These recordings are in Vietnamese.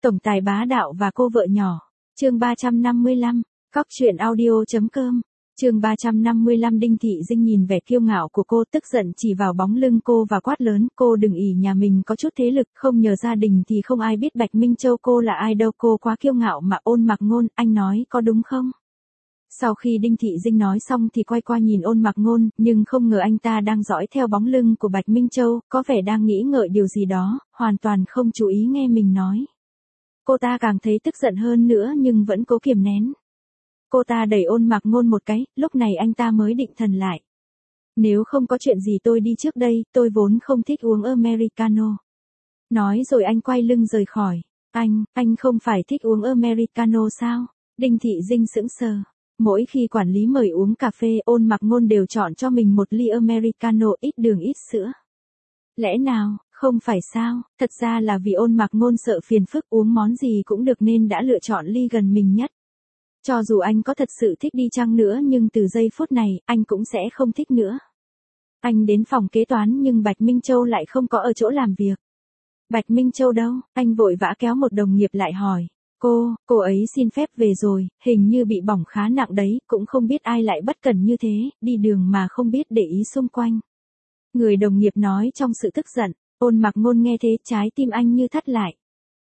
Tổng tài bá đạo và cô vợ nhỏ. Chương 355, Cóc truyện audio.com. Chương 355. Đinh Thị Dinh nhìn vẻ kiêu ngạo của cô, tức giận chỉ vào bóng lưng cô và quát lớn, cô đừng ỷ nhà mình có chút thế lực, không nhờ gia đình thì không ai biết Bạch Minh Châu cô là ai đâu, cô quá kiêu ngạo mà. Ôn Mặc Ngôn, anh nói có đúng không? Sau khi Đinh Thị Dinh nói xong thì quay qua nhìn Ôn Mặc Ngôn, nhưng không ngờ anh ta đang dõi theo bóng lưng của Bạch Minh Châu, có vẻ đang nghĩ ngợi điều gì đó, hoàn toàn không chú ý nghe mình nói. Cô ta càng thấy tức giận hơn nữa nhưng vẫn cố kiềm nén. Cô ta đẩy Ôn Mặc Ngôn một cái, lúc này anh ta mới định thần lại. Nếu không có chuyện gì tôi đi trước đây, tôi vốn không thích uống Americano. Nói rồi anh quay lưng rời khỏi. Anh không phải thích uống Americano sao? Đinh Thị Dinh sững sờ. Mỗi khi quản lý mời uống cà phê, Ôn Mặc Ngôn đều chọn cho mình một ly Americano ít đường ít sữa. Lẽ nào, không phải sao? Thật ra là vì Ôn Mặc Ngôn sợ phiền phức, uống món gì cũng được nên đã lựa chọn ly gần mình nhất. Cho dù anh có thật sự thích đi chăng nữa nhưng từ giây phút này, anh cũng sẽ không thích nữa. Anh đến phòng kế toán nhưng Bạch Minh Châu lại không có ở chỗ làm việc. Bạch Minh Châu đâu? Anh vội vã kéo một đồng nghiệp lại hỏi. Cô ấy xin phép về rồi, hình như bị bỏng khá nặng đấy, cũng không biết ai lại bất cẩn như thế, đi đường mà không biết để ý xung quanh. Người đồng nghiệp nói trong sự tức giận. Ôn Mặc Ngôn nghe thế trái tim anh như thắt lại.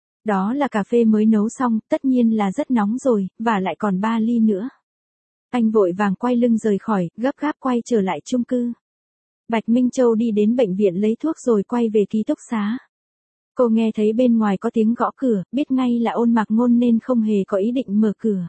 Đó là cà phê mới nấu xong, tất nhiên là rất nóng rồi, và lại còn 3 ly nữa. Anh vội vàng quay lưng rời khỏi, gấp gáp quay trở lại chung cư. Bạch Minh Châu đi đến bệnh viện lấy thuốc rồi quay về ký túc xá. Cô nghe thấy bên ngoài có tiếng gõ cửa, biết ngay là Ôn Mặc Ngôn nên không hề có ý định mở cửa.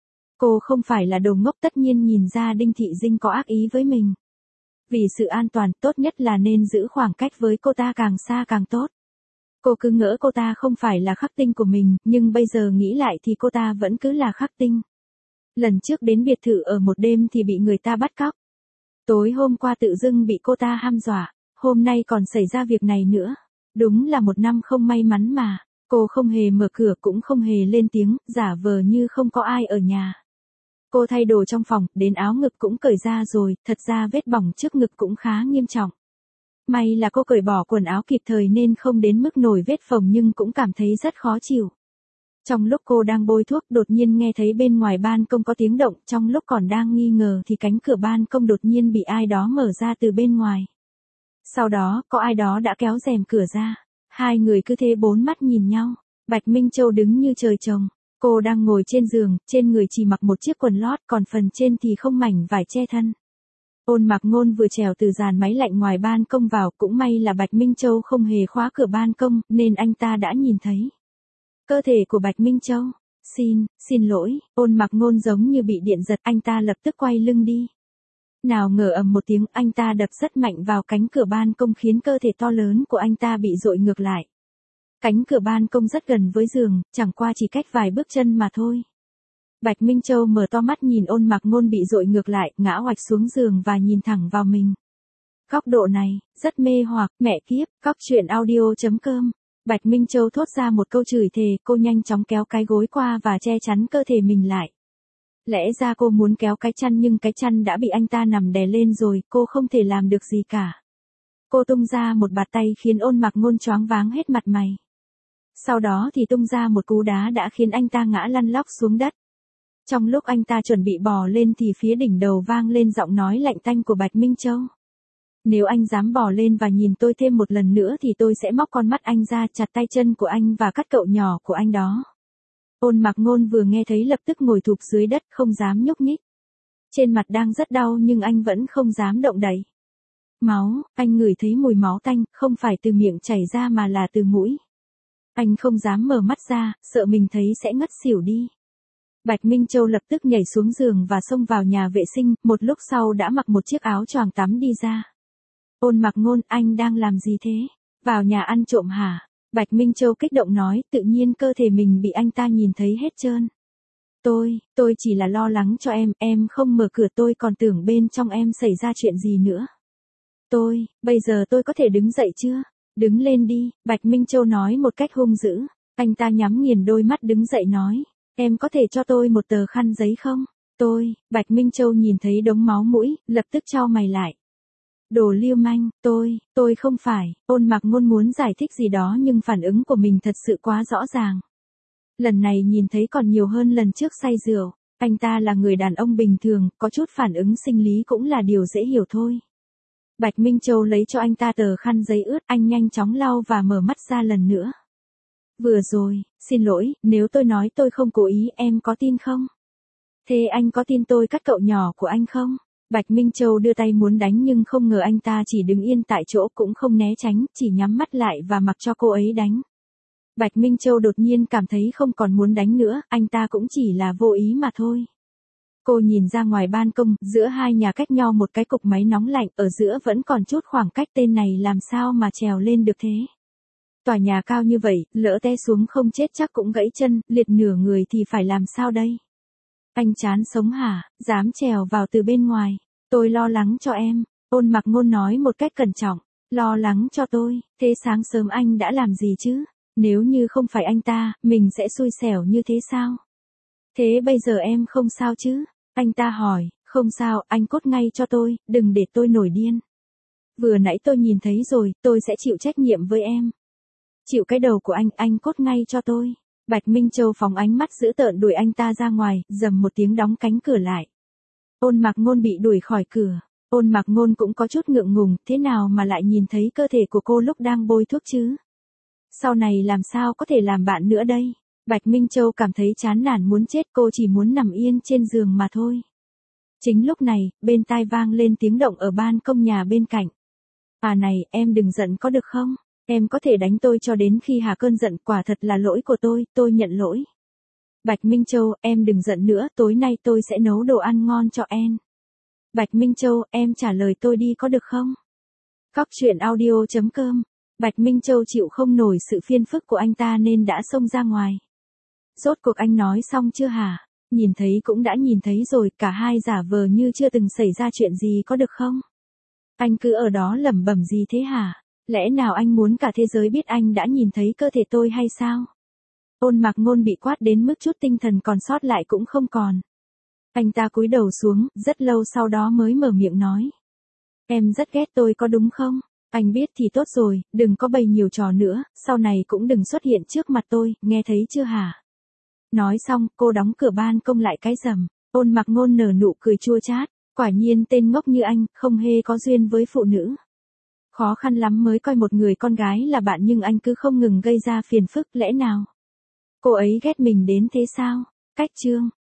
Cô không phải là đồ ngốc, tất nhiên nhìn ra Đinh Thị Dinh có ác ý với mình. Vì sự an toàn, tốt nhất là nên giữ khoảng cách với cô ta càng xa càng tốt. Cô cứ ngỡ cô ta không phải là khắc tinh của mình, nhưng bây giờ nghĩ lại thì cô ta vẫn cứ là khắc tinh. Lần trước đến biệt thự ở một đêm thì bị người ta bắt cóc. Tối hôm qua tự dưng bị cô ta hăm dọa, hôm nay còn xảy ra việc này nữa. Đúng là một năm không may mắn mà. Cô không hề mở cửa cũng không hề lên tiếng, giả vờ như không có ai ở nhà. Cô thay đồ trong phòng, đến áo ngực cũng cởi ra rồi, thật ra vết bỏng trước ngực cũng khá nghiêm trọng. May là cô cởi bỏ quần áo kịp thời nên không đến mức nổi vết phồng nhưng cũng cảm thấy rất khó chịu. Trong lúc cô đang bôi thuốc đột nhiên nghe thấy bên ngoài ban công có tiếng động, trong lúc còn đang nghi ngờ thì cánh cửa ban công đột nhiên bị ai đó mở ra từ bên ngoài. Sau đó, có ai đó đã kéo rèm cửa ra. Hai người cứ thế bốn mắt nhìn nhau. Bạch Minh Châu đứng như trời trồng. Cô đang ngồi trên giường, trên người chỉ mặc một chiếc quần lót, còn phần trên thì không mảnh vải che thân. Ôn Mặc Ngôn vừa trèo từ dàn máy lạnh ngoài ban công vào, cũng may là Bạch Minh Châu không hề khóa cửa ban công, nên anh ta đã nhìn thấy cơ thể của Bạch Minh Châu. Xin lỗi, Ôn Mặc Ngôn giống như bị điện giật, anh ta lập tức quay lưng đi. Nào ngờ ầm một tiếng, anh ta đập rất mạnh vào cánh cửa ban công khiến cơ thể to lớn của anh ta bị dội ngược lại. Cánh cửa ban công rất gần với giường, chẳng qua chỉ cách vài bước chân mà thôi. Bạch Minh Châu mở to mắt nhìn Ôn Mặc Ngôn bị dội ngược lại, ngã oạch xuống giường và nhìn thẳng vào mình. Góc độ này, rất mê hoặc, mẹ kiếp, Cóc truyện audio.com. Bạch Minh Châu thốt ra một câu chửi thề, cô nhanh chóng kéo cái gối qua và che chắn cơ thể mình lại. Lẽ ra cô muốn kéo cái chăn nhưng cái chăn đã bị anh ta nằm đè lên rồi, cô không thể làm được gì cả. Cô tung ra một bạt tay khiến Ôn Mặc Ngôn choáng váng hết mặt mày. Sau đó thì tung ra một cú đá đã khiến anh ta ngã lăn lóc xuống đất. Trong lúc anh ta chuẩn bị bò lên thì phía đỉnh đầu vang lên giọng nói lạnh tanh của Bạch Minh Châu. Nếu anh dám bò lên và nhìn tôi thêm một lần nữa thì tôi sẽ móc con mắt anh ra, chặt tay chân của anh và cắt cậu nhỏ của anh đó. Ôn Mặc Ngôn vừa nghe thấy lập tức ngồi thụp dưới đất, không dám nhúc nhích. Trên mặt đang rất đau nhưng anh vẫn không dám động đậy. Máu, anh ngửi thấy mùi máu tanh, không phải từ miệng chảy ra mà là từ mũi. Anh không dám mở mắt ra, sợ mình thấy sẽ ngất xỉu đi. Bạch Minh Châu lập tức nhảy xuống giường và xông vào nhà vệ sinh, một lúc sau đã mặc một chiếc áo choàng tắm đi ra. Ôn Mặc Ngôn, anh đang làm gì thế? Vào nhà ăn trộm hả? Bạch Minh Châu kích động nói, tự nhiên cơ thể mình bị anh ta nhìn thấy hết trơn. Tôi chỉ là lo lắng cho em không mở cửa, tôi còn tưởng bên trong em xảy ra chuyện gì nữa. Bây giờ tôi có thể đứng dậy chưa? Đứng lên đi, Bạch Minh Châu nói một cách hung dữ. Anh ta nhắm nghiền đôi mắt đứng dậy nói, em có thể cho tôi một tờ khăn giấy không? Bạch Minh Châu nhìn thấy đống máu mũi, lập tức chau mày lại. Đồ lưu manh, tôi không phải. Ôn Mặc Ngôn muốn giải thích gì đó nhưng phản ứng của mình thật sự quá rõ ràng. Lần này nhìn thấy còn nhiều hơn lần trước say rượu. Anh ta là người đàn ông bình thường, có chút phản ứng sinh lý cũng là điều dễ hiểu thôi. Bạch Minh Châu lấy cho anh ta tờ khăn giấy ướt, anh nhanh chóng lau và mở mắt ra lần nữa. Vừa rồi, xin lỗi, nếu tôi nói tôi không cố ý, em có tin không? Thế anh có tin tôi cắt cậu nhỏ của anh không? Bạch Minh Châu đưa tay muốn đánh nhưng không ngờ anh ta chỉ đứng yên tại chỗ cũng không né tránh, chỉ nhắm mắt lại và mặc cho cô ấy đánh. Bạch Minh Châu đột nhiên cảm thấy không còn muốn đánh nữa, anh ta cũng chỉ là vô ý mà thôi. Cô nhìn ra ngoài ban công, giữa hai nhà cách nhau một cái cục máy nóng lạnh, ở giữa vẫn còn chút khoảng cách, tên này làm sao mà trèo lên được thế. Tòa nhà cao như vậy, lỡ té xuống không chết chắc cũng gãy chân, liệt nửa người thì phải làm sao đây? Anh chán sống hả, dám trèo vào từ bên ngoài, tôi lo lắng cho em, Ôn Mặc Ngôn nói một cách cẩn trọng, lo lắng cho tôi, thế sáng sớm anh đã làm gì chứ? Nếu như không phải anh ta, mình sẽ xui xẻo như thế sao? Thế bây giờ em không sao chứ? Anh ta hỏi, không sao, anh cốt ngay cho tôi, đừng để tôi nổi điên. Vừa nãy tôi nhìn thấy rồi, tôi sẽ chịu trách nhiệm với em. Chịu cái đầu của anh cốt ngay cho tôi. Bạch Minh Châu phóng ánh mắt dữ tợn đuổi anh ta ra ngoài, rầm một tiếng đóng cánh cửa lại. Ôn Mặc Ngôn bị đuổi khỏi cửa. Ôn Mặc Ngôn cũng có chút ngượng ngùng, thế nào mà lại nhìn thấy cơ thể của cô lúc đang bôi thuốc chứ? Sau này làm sao có thể làm bạn nữa đây? Bạch Minh Châu cảm thấy chán nản muốn chết, cô chỉ muốn nằm yên trên giường mà thôi. Chính lúc này, bên tai vang lên tiếng động ở ban công nhà bên cạnh. À này, em đừng giận có được không? Em có thể đánh tôi cho đến khi hạ cơn giận, quả thật là lỗi của tôi nhận lỗi. Bạch Minh Châu, em đừng giận nữa, tối nay tôi sẽ nấu đồ ăn ngon cho em. Bạch Minh Châu, em trả lời tôi đi có được không? Cóc truyện audio.com. Bạch Minh Châu chịu không nổi sự phiền phức của anh ta nên đã xông ra ngoài. Rốt cuộc anh nói xong chưa hả? Nhìn thấy cũng đã nhìn thấy rồi, cả hai giả vờ như chưa từng xảy ra chuyện gì có được không? Anh cứ ở đó lẩm bẩm gì thế hả? Lẽ nào anh muốn cả thế giới biết anh đã nhìn thấy cơ thể tôi hay sao? Ôn Mặc Ngôn bị quát đến mức chút tinh thần còn sót lại cũng không còn. Anh ta cúi đầu xuống, rất lâu sau đó mới mở miệng nói. Em rất ghét tôi có đúng không? Anh biết thì tốt rồi, đừng có bày nhiều trò nữa, sau này cũng đừng xuất hiện trước mặt tôi, nghe thấy chưa hả? Nói xong, cô đóng cửa ban công lại cái rầm. Ôn Mặc Ngôn nở nụ cười chua chát, quả nhiên tên ngốc như anh, không hề có duyên với phụ nữ. Khó khăn lắm mới coi một người con gái là bạn nhưng anh cứ không ngừng gây ra phiền phức, lẽ nào? Cô ấy ghét mình đến thế sao? Cách chương.